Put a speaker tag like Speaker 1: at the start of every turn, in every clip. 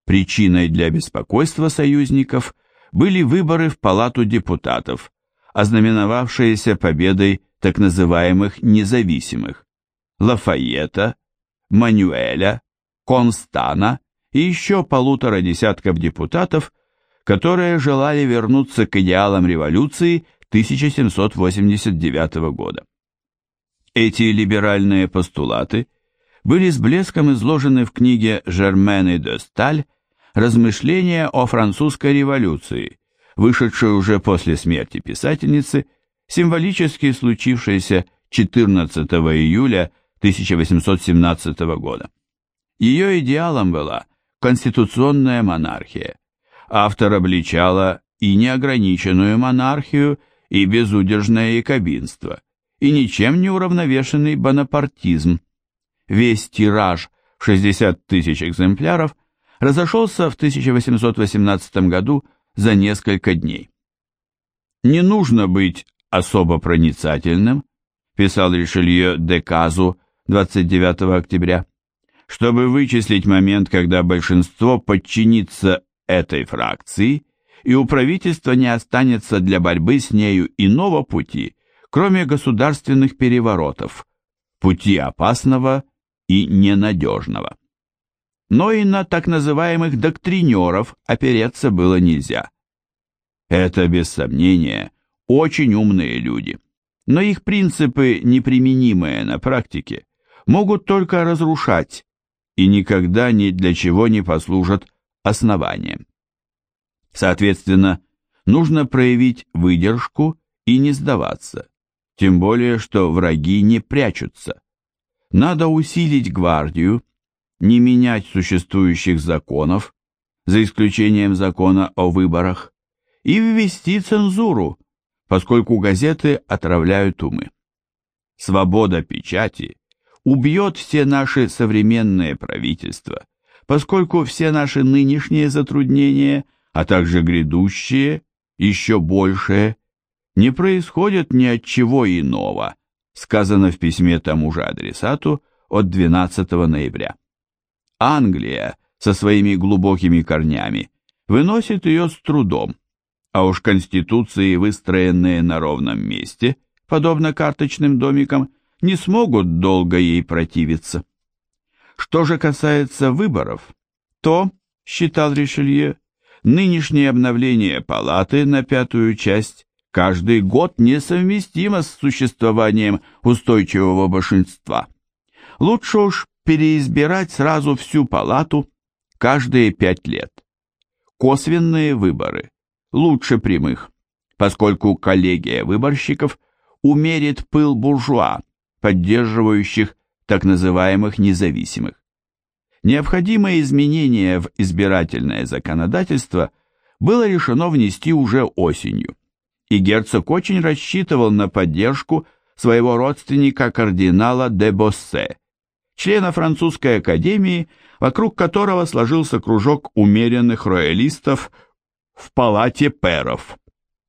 Speaker 1: Причиной для беспокойства союзников были выборы в Палату депутатов, ознаменовавшиеся победой так называемых независимых Лафайета, Манюэля, Констана и еще полутора десятков депутатов, которые желали вернуться к идеалам революции 1789 года. Эти либеральные постулаты были с блеском изложены в книге Жермены де Сталь «Размышления о французской революции», вышедшей уже после смерти писательницы, символически случившейся 14 июля 1817 года. Ее идеалом была конституционная монархия. Автор обличала и неограниченную монархию, и безудержное якобинство, и ничем не уравновешенный бонапартизм. Весь тираж в 60 тысяч экземпляров разошелся в 1818 году за несколько дней. «Не нужно быть особо проницательным», писал Ришелье Деказу 29 октября, чтобы вычислить момент, когда большинство подчинится этой фракции, и у правительства не останется для борьбы с нею иного пути, кроме государственных переворотов, пути опасного и ненадежного. Но и на так называемых доктринеров опереться было нельзя. Это, без сомнения, очень умные люди, но их принципы, неприменимые на практике, могут только разрушать и никогда ни для чего не послужат основанием. Соответственно, нужно проявить выдержку и не сдаваться, тем более, что враги не прячутся. Надо усилить гвардию, не менять существующих законов, за исключением закона о выборах, и ввести цензуру, поскольку газеты отравляют умы. Свобода печати убьет все наши современные правительства, поскольку все наши нынешние затруднения, а также грядущие, еще большие, не происходят ни от чего иного, сказано в письме тому же адресату от 12 ноября. Англия со своими глубокими корнями выносит ее с трудом, а уж конституции, выстроенные на ровном месте, подобно карточным домикам, не смогут долго ей противиться. Что же касается выборов, то, считал Ришелье, нынешнее обновление палаты на 5-ю часть каждый год несовместимо с существованием устойчивого большинства. Лучше уж переизбирать сразу всю палату каждые 5 лет. Косвенные выборы лучше прямых, поскольку коллегия выборщиков умерит пыл буржуа, поддерживающих так называемых независимых. Необходимое изменение в избирательное законодательство было решено внести уже осенью, и герцог очень рассчитывал на поддержку своего родственника кардинала де Боссе, члена французской академии, вокруг которого сложился кружок умеренных роялистов в палате пэров.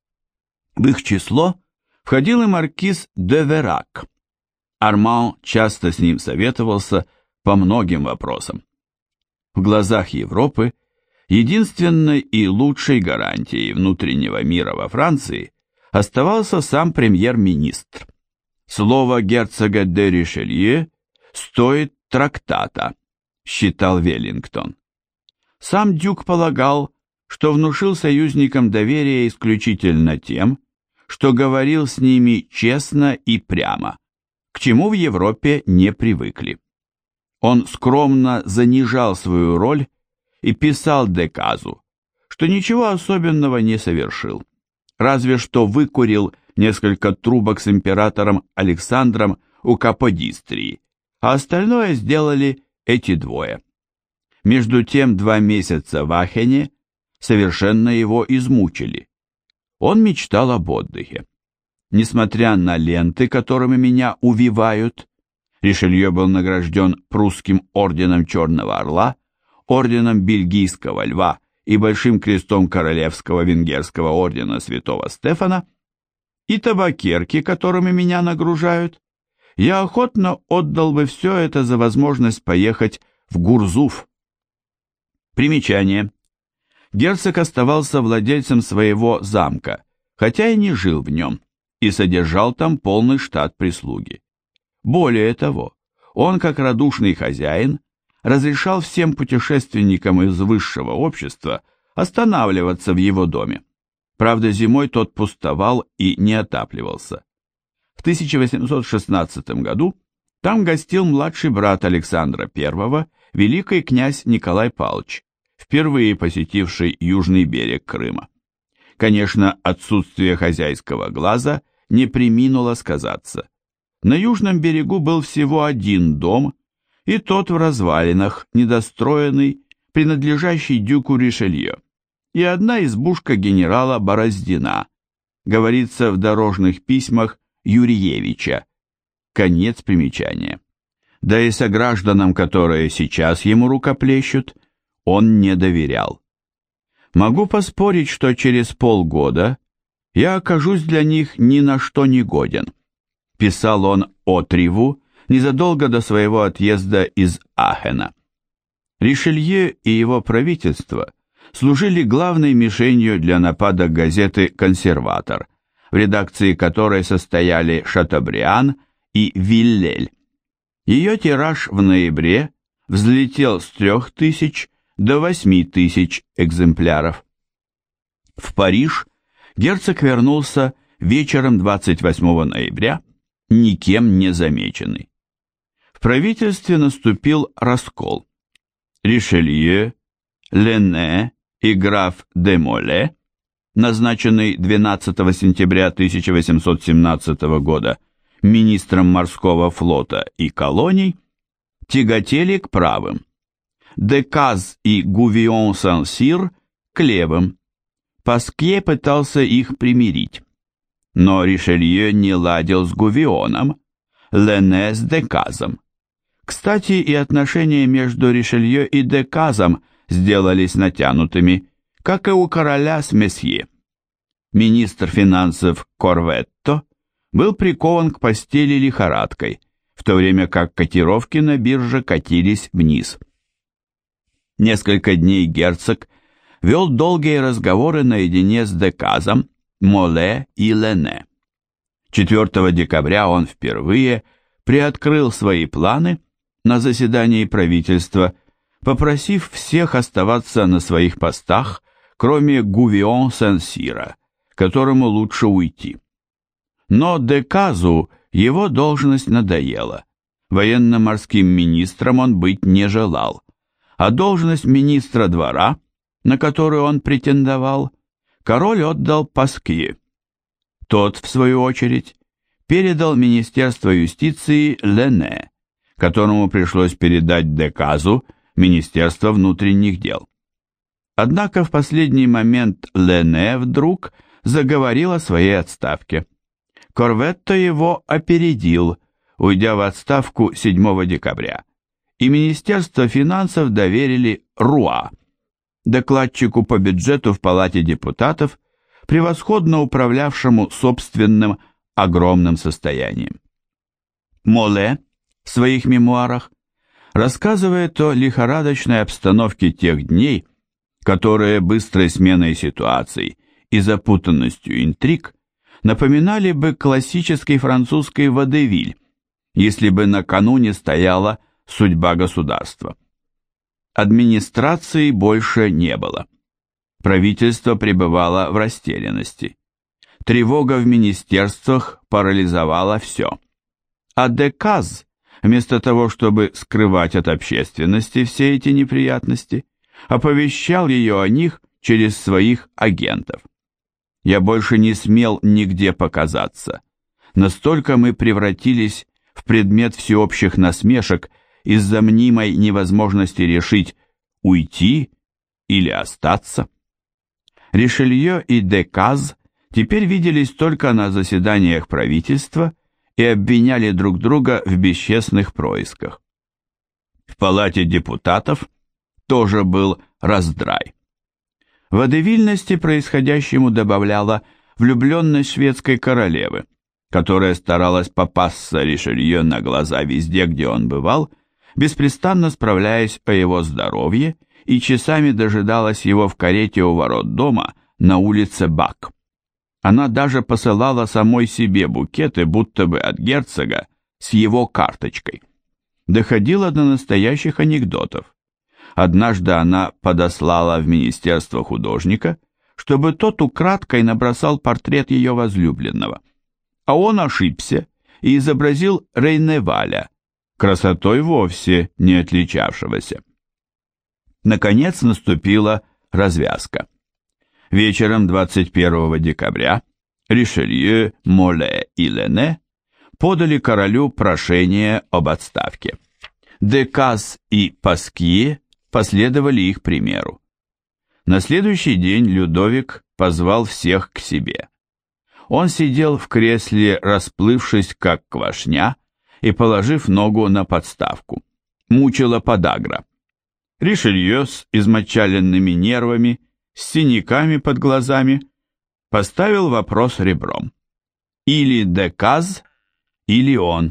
Speaker 1: В их число входил и маркиз де Верак. Арман часто с ним советовался по многим вопросам. В глазах Европы единственной и лучшей гарантией внутреннего мира во Франции оставался сам премьер-министр. Слово герцога де Ришелье стоит трактата, считал Веллингтон. Сам дюк полагал, что внушил союзникам доверие исключительно тем, что говорил с ними честно и прямо, к чему в Европе не привыкли. Он скромно занижал свою роль и писал Деказу, что ничего особенного не совершил, разве что выкурил несколько трубок с императором Александром у Каподистрии, а остальное сделали эти двое. Между тем 2 месяца в Ахене совершенно его измучили. Он мечтал об отдыхе. Несмотря на ленты, которыми меня увивают, Ришелье был награжден прусским орденом Черного Орла, орденом Бельгийского Льва и Большим крестом Королевского венгерского ордена Святого Стефана, и табакерки, которыми меня нагружают, я охотно отдал бы все это за возможность поехать в Гурзуф. Примечание. Герцог оставался владельцем своего замка, хотя и не жил в нем, и содержал там полный штат прислуги. Более того, он, как радушный хозяин, разрешал всем путешественникам из высшего общества останавливаться в его доме. Правда, зимой тот пустовал и не отапливался. В 1816 году там гостил младший брат Александра I, великий князь Николай Павлович, впервые посетивший южный берег Крыма. Конечно, отсутствие хозяйского глаза не преминуло сказаться. На южном берегу был всего один дом, и тот в развалинах, недостроенный, принадлежащий дюку Ришелье, и одна избушка генерала Бороздина, говорится в дорожных письмах Юрьевича. Конец примечания. Да и согражданам, которые сейчас ему рукоплещут, он не доверял. Могу поспорить, что через полгода я окажусь для них ни на что не годен, писал он Отриву незадолго до своего отъезда из Ахена. Ришелье и его правительство служили главной мишенью для нападок газеты «Консерватор», в редакции которой состояли Шатобриан и Виллель. Ее тираж в ноябре взлетел с 3000 до 8000 экземпляров. В Париж герцог вернулся вечером 28 ноября, никем не замеченный. В правительстве наступил раскол. Ришелье, Ленне и граф де Моле, назначенный 12 сентября 1817 года министром морского флота и колоний, тяготели к правым. Деказ и Гувион Сен-Сир к левым. Паскье пытался их примирить. Но Ришелье не ладил с Гувионом, Ленне с Деказом. Кстати, и отношения между Ришелье и Деказом сделались натянутыми, как и у короля с Месье. Министр финансов Корветто был прикован к постели лихорадкой, в то время как котировки на бирже катились вниз. Несколько дней герцог вел долгие разговоры наедине с Деказом, Моле и Ленне. 4 декабря он впервые приоткрыл свои планы на заседании правительства, попросив всех оставаться на своих постах, кроме Гувион Сен-Сира, которому лучше уйти. Но Деказу его должность надоела. Военно-морским министром он быть не желал, а должность министра двора, на которую он претендовал, король отдал Паскье. Тот, в свою очередь, передал Министерство юстиции Ленне, которому пришлось передать Деказу Министерство внутренних дел. Однако в последний момент Ленне вдруг заговорил о своей отставке. Корветто его опередил, уйдя в отставку 7 декабря, и Министерство финансов доверили Руа, докладчику по бюджету в Палате депутатов, превосходно управлявшему собственным огромным состоянием. Моле в своих мемуарах рассказывает о лихорадочной обстановке тех дней, которые быстрой сменой ситуаций и запутанностью интриг напоминали бы классический французский водевиль, если бы накануне стояла судьба государства. Администрации больше не было. Правительство пребывало в растерянности. Тревога в министерствах парализовала все. А Деказ, вместо того, чтобы скрывать от общественности все эти неприятности, оповещал ее о них через своих агентов. Я больше не смел нигде показаться. Настолько мы превратились в предмет всеобщих насмешек из-за мнимой невозможности решить, уйти или остаться. Ришелье и Деказ теперь виделись только на заседаниях правительства и обвиняли друг друга в бесчестных происках. В Палате депутатов тоже был раздрай. Водевильности происходящему добавляла влюбленность шведской королевы, которая старалась попасться Ришелье на глаза везде, где он бывал, беспрестанно справляясь о его здоровье и часами дожидалась его в карете у ворот дома на улице Бак. Она даже посылала самой себе букеты, будто бы от герцога, с его карточкой. Доходило до настоящих анекдотов. Однажды она подослала в министерство художника, чтобы тот украдкой набросал портрет ее возлюбленного. А он ошибся и изобразил Рейневаля, красотой вовсе не отличавшегося. Наконец наступила развязка. Вечером 21 декабря Ришелье, Моле и Лене подали королю прошение об отставке. Деказ и Паскье последовали их примеру. На следующий день Людовик позвал всех к себе. Он сидел в кресле, расплывшись как квашня, и положив ногу на подставку. Мучила подагра. Ришелье с измочаленными нервами, с синяками под глазами, поставил вопрос ребром. Или Деказ, или он.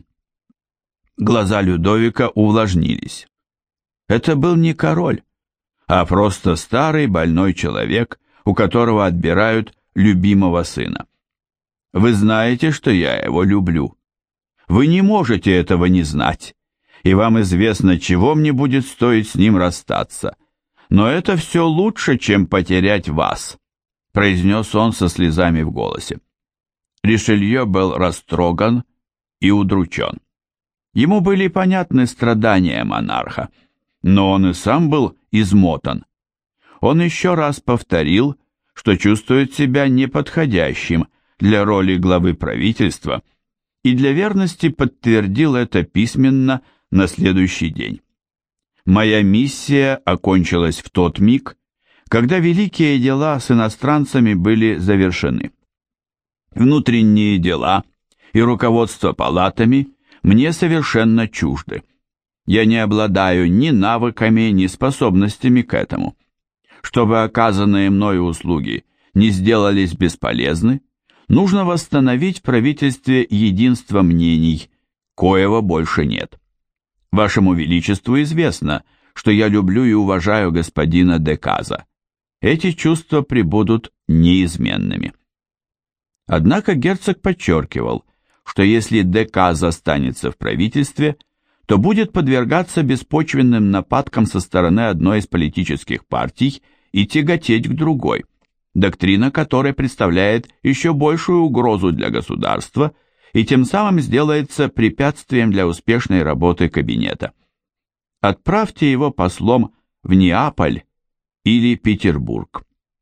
Speaker 1: Глаза Людовика увлажнились. Это был не король, а просто старый больной человек, у которого отбирают любимого сына. Вы знаете, что я его люблю. Вы не можете этого не знать, и вам известно, чего мне будет стоить с ним расстаться. Но это все лучше, чем потерять вас, произнес он со слезами в голосе. Ришелье был растроган и удручен. Ему были понятны страдания монарха, но он и сам был измотан. Он еще раз повторил, что чувствует себя неподходящим для роли главы правительства, и для верности подтвердил это письменно на следующий день. Моя миссия окончилась в тот миг, когда великие дела с иностранцами были завершены. Внутренние дела и руководство палатами мне совершенно чужды. Я не обладаю ни навыками, ни способностями к этому. Чтобы оказанные мною услуги не сделались бесполезны, нужно восстановить в правительстве единство мнений, коего больше нет. Вашему Величеству известно, что я люблю и уважаю господина Деказа. Эти чувства пребудут неизменными. Однако герцог подчеркивал, что если Деказ останется в правительстве, то будет подвергаться беспочвенным нападкам со стороны одной из политических партий и тяготеть к другой, доктрина которой представляет еще большую угрозу для государства и тем самым сделается препятствием для успешной работы кабинета. Отправьте его послом в Неаполь или Петербург.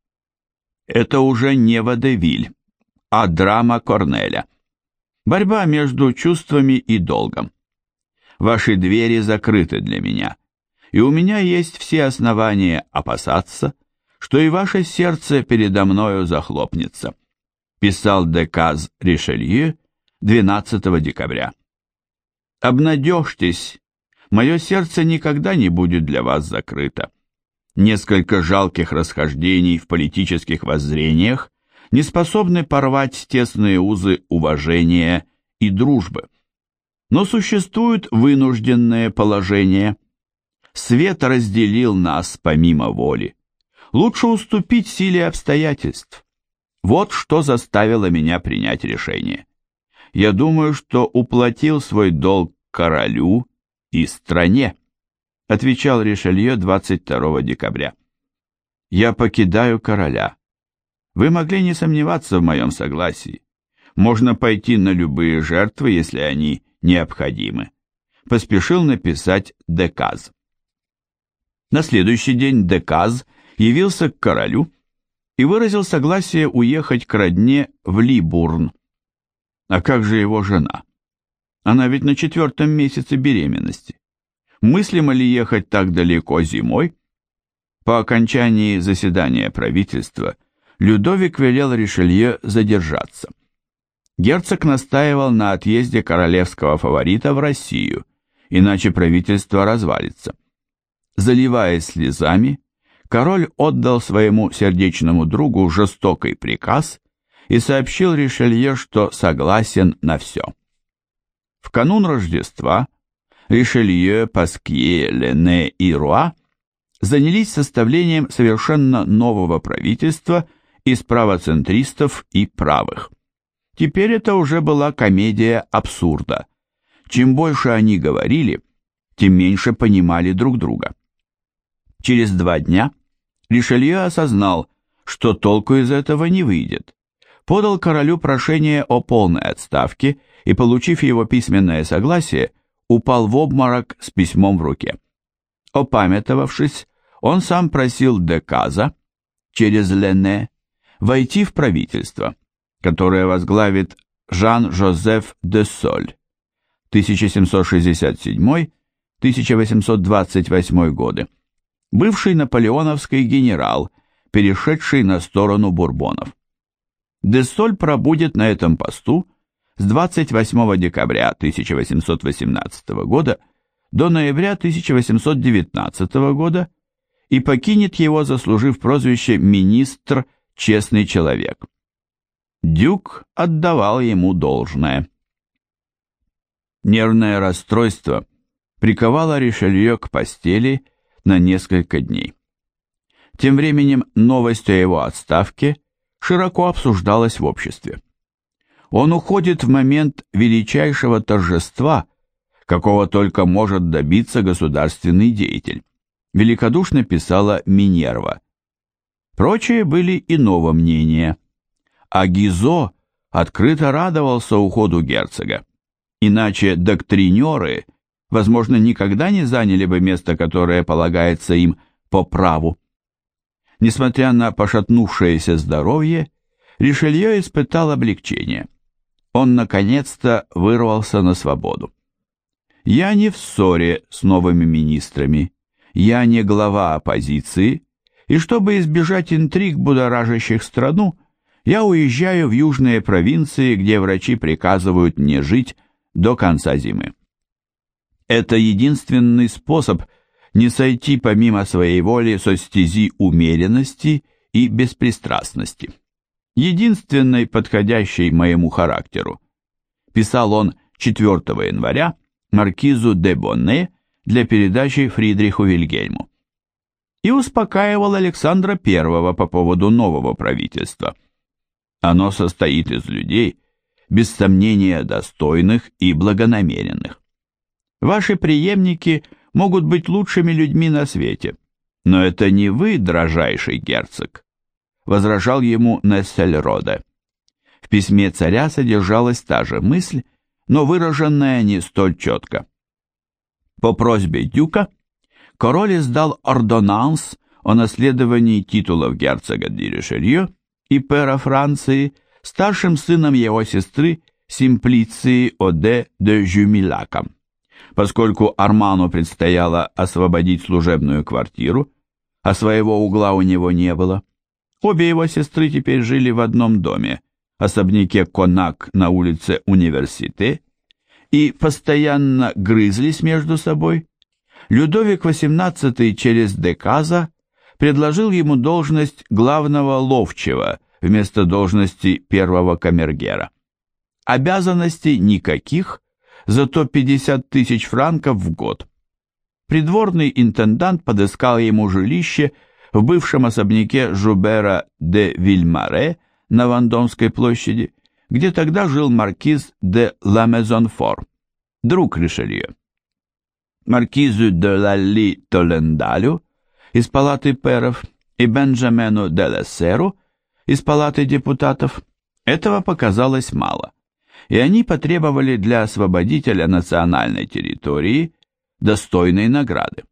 Speaker 1: Это уже не водевиль, а драма Корнеля. Борьба между чувствами и долгом. Ваши двери закрыты для меня, и у меня есть все основания опасаться, что и ваше сердце передо мною захлопнется, писал Деказ Ришелье 12 декабря. Обнадежьтесь, мое сердце никогда не будет для вас закрыто. Несколько жалких расхождений в политических воззрениях не способны порвать тесные узы уважения и дружбы. Но существует вынужденное положение. Свет разделил нас помимо воли. Лучше уступить силе обстоятельств. Вот что заставило меня принять решение. Я думаю, что уплатил свой долг королю и стране, отвечал Ришелье 22 декабря. Я покидаю короля. Вы могли не сомневаться в моем согласии. Можно пойти на любые жертвы, если они необходимы, поспешил написать Деказ. На следующий день Деказ явился к королю и выразил согласие уехать к родне в Либурн. А как же его жена? Она ведь на 4-м месяце беременности. Мыслимо ли ехать так далеко зимой? По окончании заседания правительства Людовик велел Ришелье задержаться. Герцог настаивал на отъезде королевского фаворита в Россию, иначе правительство развалится. Заливаясь слезами, король отдал своему сердечному другу жестокий приказ и сообщил Ришелье, что согласен на все. В канун Рождества Ришелье, Паскье, Лене и Руа занялись составлением совершенно нового правительства из правоцентристов и правых. Теперь это уже была комедия абсурда. Чем больше они говорили, тем меньше понимали друг друга. Через 2 дня Ришелье осознал, что толку из этого не выйдет. Подал королю прошение о полной отставке и, получив его письменное согласие, упал в обморок с письмом в руке. Опамятовавшись, он сам просил Деказа через Ленне войти в правительство, которое возглавит Жан-Жозеф де Соль, 1767-1828 годы, бывший наполеоновский генерал, перешедший на сторону бурбонов. Де Соль пробудет на этом посту с 28 декабря 1818 года до ноября 1819 года и покинет его, заслужив прозвище «министр, честный человек». Дюк отдавал ему должное. Нервное расстройство приковало Ришелье к постели на несколько дней. Тем временем новость о его отставке широко обсуждалась в обществе. Он уходит в момент величайшего торжества, какого только может добиться государственный деятель, великодушно писала Минерва. Прочие были иного мнения, а Гизо открыто радовался уходу герцога, иначе доктринеры, возможно, никогда не заняли бы место, которое полагается им по праву. Несмотря на пошатнувшееся здоровье, Ришелье испытал облегчение. Он наконец-то вырвался на свободу. «Я не в ссоре с новыми министрами, я не глава оппозиции, и чтобы избежать интриг, будоражащих страну, я уезжаю в южные провинции, где врачи приказывают мне жить до конца зимы. Это единственный способ не сойти помимо своей воли со стези умеренности и беспристрастности, единственной подходящей моему характеру», писал он 4 января маркизу де Бонне для передачи Фридриху Вильгельму. И успокаивал Александра I по поводу нового правительства. Оно состоит из людей, без сомнения достойных и благонамеренных. Ваши преемники могут быть лучшими людьми на свете, но это не вы, дрожайший герцог, возражал ему Нессельроде. В письме царя содержалась та же мысль, но выраженная не столь четко. По просьбе дюка король издал ордонанс о наследовании титулов герцога де Ришелье и пера Франции старшим сыном его сестры Симплиции Оде де Жюмилака. Поскольку Арману предстояло освободить служебную квартиру, а своего угла у него не было, обе его сестры теперь жили в одном доме, особняке Конак на улице Университе, и постоянно грызлись между собой. Людовик XVIII через Деказа предложил ему должность главного ловчего вместо должности первого камергера. Обязанностей никаких, зато 50 000 франков в год. Придворный интендант подыскал ему жилище в бывшем особняке Жубера де Вильмаре на Вандомской площади, где тогда жил маркиз де Ламезонфор, друг Ришелье. Маркизу де Лалли Толендалю из палаты пэров и Бенджамену де Лессеру из палаты депутатов этого показалось мало, и они потребовали для освободителя национальной территории достойной награды.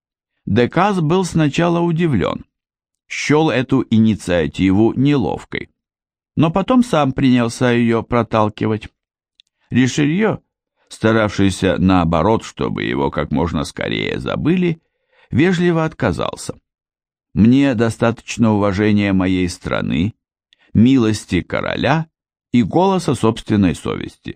Speaker 1: Деказ был сначала удивлен, счел эту инициативу неловкой, но потом сам принялся ее проталкивать. Ришелье, старавшийся наоборот, чтобы его как можно скорее забыли, вежливо отказался. «Мне достаточно уважения моей страны, милости короля и голоса собственной совести».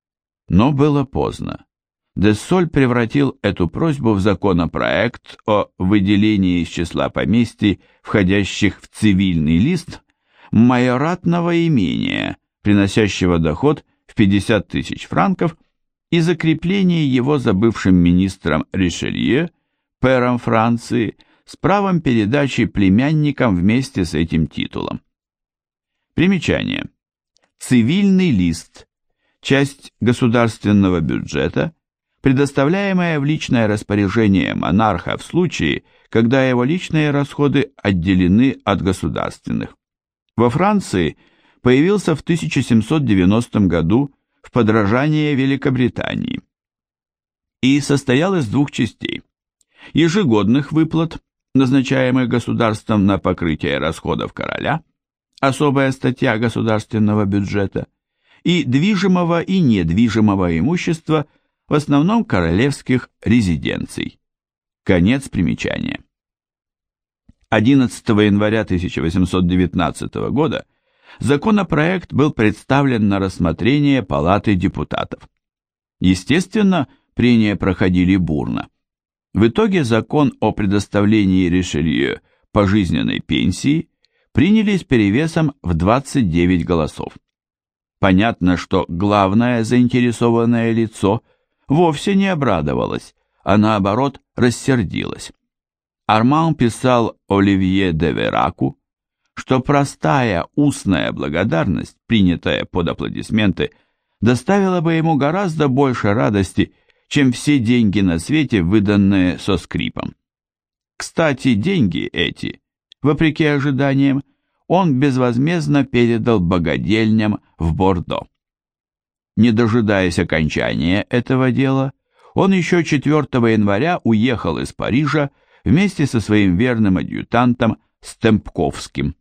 Speaker 1: Но было поздно. Де Соль превратил эту просьбу в законопроект о выделении из числа поместий, входящих в цивильный лист, майоратного имения, приносящего доход в 50 000 франков, и закреплении его за бывшим министром Ришелье, пэром Франции, с правом передачи племянникам вместе с этим титулом. Примечание. Цивильный лист – часть государственного бюджета, предоставляемая в личное распоряжение монарха в случае, когда его личные расходы отделены от государственных. Во Франции появился в 1790 году в подражание Великобритании и состоял из двух частей – ежегодных выплат, назначаемых государством на покрытие расходов короля, особая статья государственного бюджета, и движимого и недвижимого имущества, в основном королевских резиденций. Конец примечания. 11 января 1819 года законопроект был представлен на рассмотрение Палаты депутатов. Естественно, прения проходили бурно. В итоге закон о предоставлении Ришелье пожизненной пенсии приняли с перевесом в 29 голосов. Понятно, что главное заинтересованное лицо вовсе не обрадовалось, а наоборот рассердилось. Арман писал Оливье де Вераку, что простая устная благодарность, принятая под аплодисменты, доставила бы ему гораздо больше радости, чем все деньги на свете, выданные со скрипом. Кстати, деньги эти, вопреки ожиданиям, он безвозмездно передал богадельням в Бордо. Не дожидаясь окончания этого дела, он еще 4 января уехал из Парижа вместе со своим верным адъютантом Стемпковским.